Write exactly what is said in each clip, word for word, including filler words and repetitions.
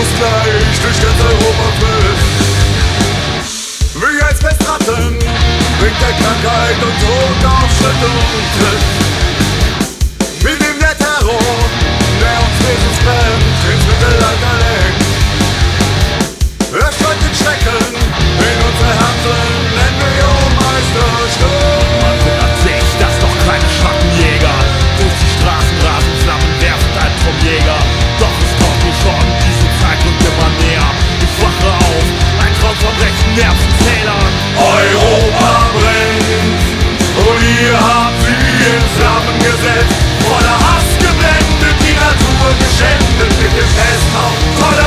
Virus gleich durch ganz Europa füllt. Wie als Pestratten bringt der Krankheit und Tod auf Schritt und Tritt. Wir nehmen der Terror, der uns Jesus brennt, ins Mittelalter lenkt. Er streut den Schrecken in unsere Herzen, nennen wir oh Meister Sturm. Man wundert sich, dass doch kleine Schattenjäger durch die Straßen rasen, Flammen werfen ein vom Jäger. Doch es kommt mir schon, diese Zeit rückt immer näher. Ich wache auf, ein Traum von rechten Nervenzählern. Europa brennt und ihr habt sie in Flammen gesetzt. Voller Hass geblendet, die Natur geschändet mit dem Festhaus voller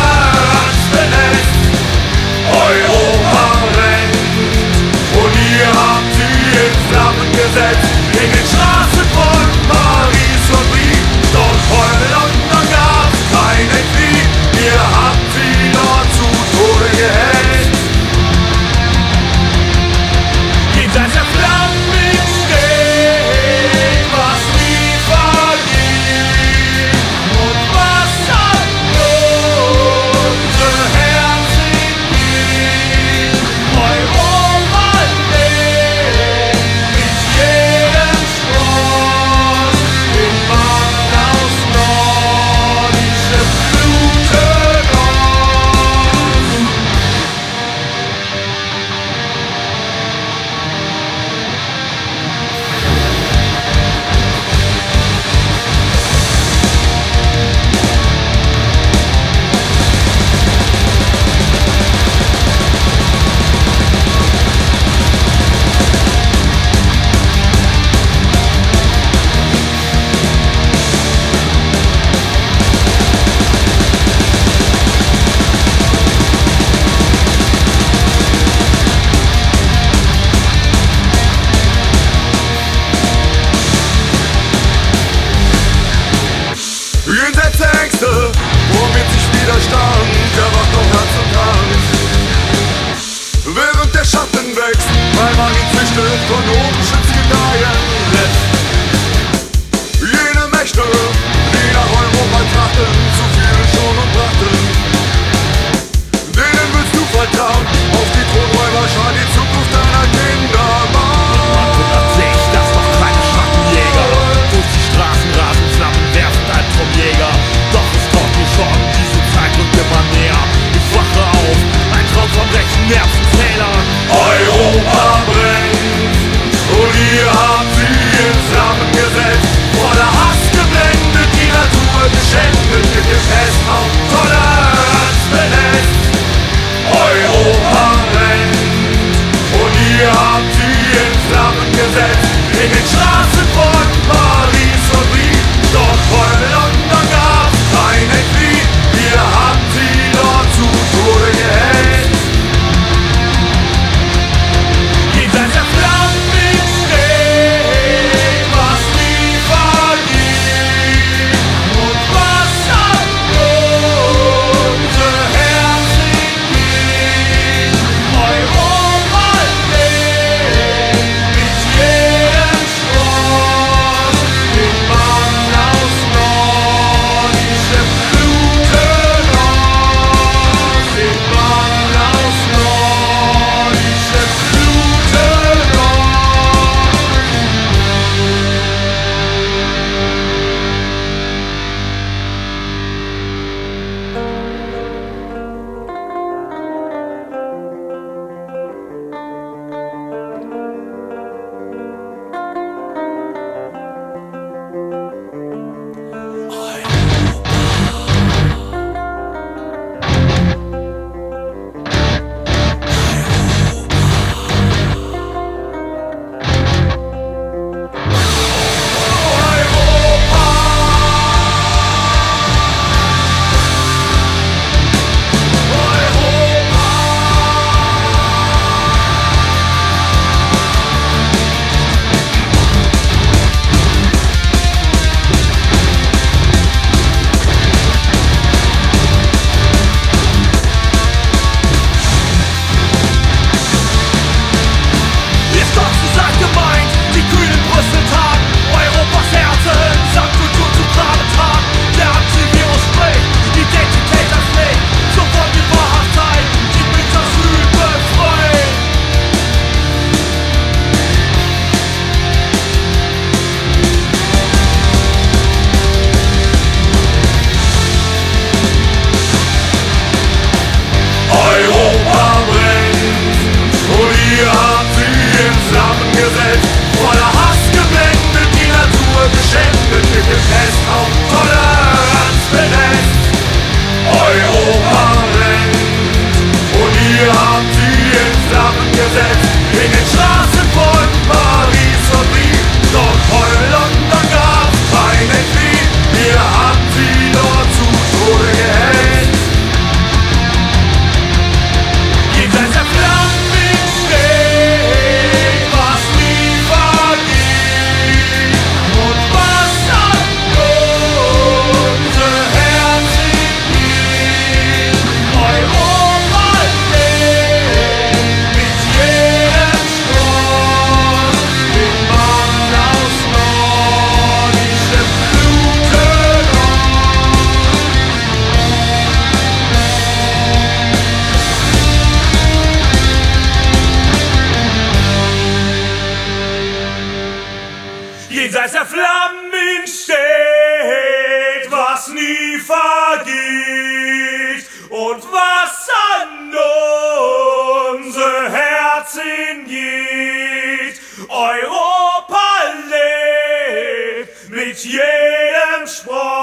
dass er Flammen steht, was nie vergeht und was an unser Herzen geht. Europa lebt mit jedem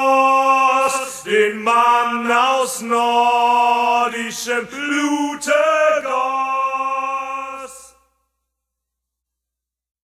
Spross, den Mann aus nordischem Blute